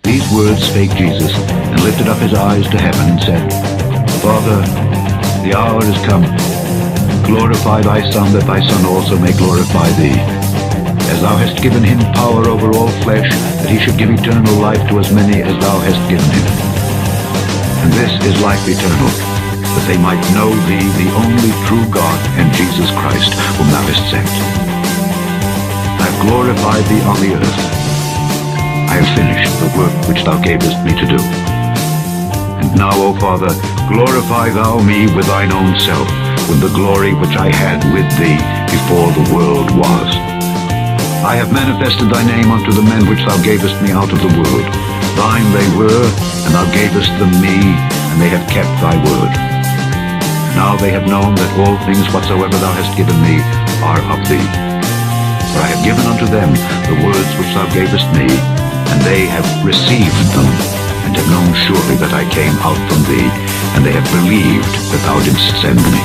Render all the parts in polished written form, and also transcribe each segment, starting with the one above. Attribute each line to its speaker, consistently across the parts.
Speaker 1: These words spake Jesus, and lifted up his eyes to heaven, and said, Father, the hour is come. Glorify thy Son, that thy Son also may glorify thee. As thou hast given him power over all flesh, that he should give eternal life to as many as thou hast given him. And this is life eternal, that they might know thee, the only true God, and Jesus Christ, whom thou hast sent. I have glorified thee on the earth. I have finished the work which thou gavest me to do. And now, O Father, glorify thou me with thine own self, with the glory which I had with thee before the world was. I have manifested thy name unto the men which thou gavest me out of the world. Thine they were, and thou gavest them me, and they have kept thy word. Now they have known that all things whatsoever thou hast given me are of thee. For I have given unto them the words which thou gavest me, and they have received them, and have known surely that I came out from thee, and they have believed that thou didst send me.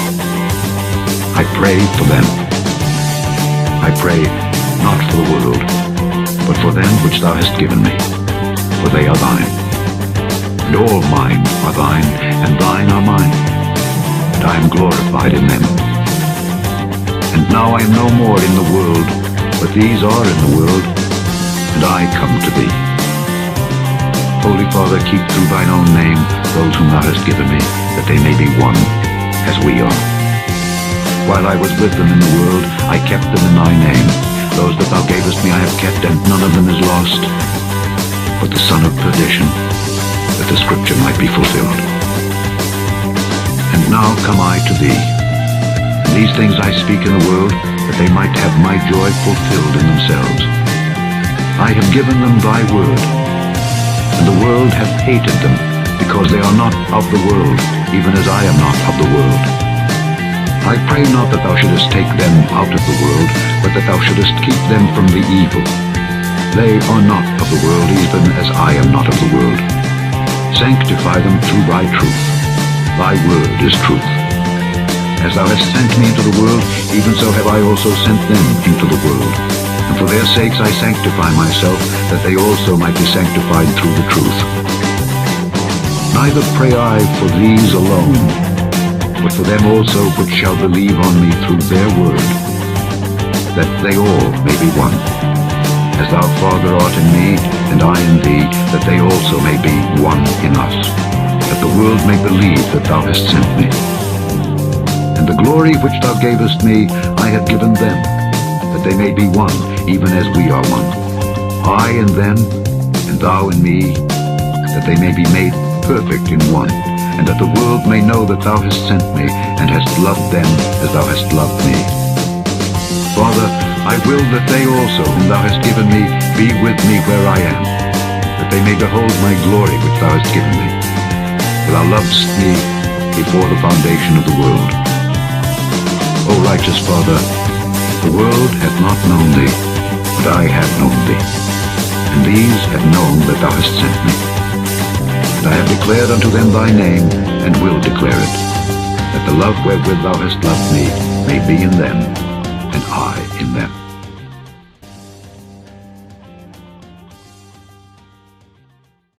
Speaker 1: I pray for them. I pray not for the world, but for them which thou hast given me, for they are thine. And all mine are thine, and thine are mine, and I am glorified in them. And now I am no more in the world, but these are in the world, and I come to thee. Holy Father, keep through thine own name those whom thou hast given me, that they may be one, as we are. While I was with them in the world, I kept them in thy name. Those that thou gavest me I have kept, and none of them is lost, but the son of perdition, that the scripture might be fulfilled. And now come I to thee. And these things I speak in the world, that they might have my joy fulfilled in themselves. I have given them thy word, and the world hath hated them, because they are not of the world, even as I am not of the world. I pray not that thou shouldest take them out of the world, but that thou shouldest keep them from the evil. They are not of the world, even as I am not of the world. Sanctify them through thy truth. Thy word is truth. As thou hast sent me into the world, even so have I also sent them into the world. And for their sakes I sanctify myself, that they also might be sanctified through the truth. Neither pray I for these alone, but for them also which shall believe on me through their word, that they all may be one. As thou, Father, art in me, and I in thee, that they also may be one in us, that the world may believe that thou hast sent me. And the glory which thou gavest me I have given them, that they may be one, even as we are one. I in them, and thou in me, that they may be made perfect in one, and that the world may know that thou hast sent me, and hast loved them as thou hast loved me. Father, I will that they also, whom thou hast given me, be with me where I am, that they may behold my glory which thou hast given me. For thou lovest me before the foundation of the world. O righteous Father, the world hath not known thee, but I have known thee, and these have known that thou hast sent me. And I have declared unto them thy name, and will declare it, that the love wherewith thou hast loved me may be in them, and I in them.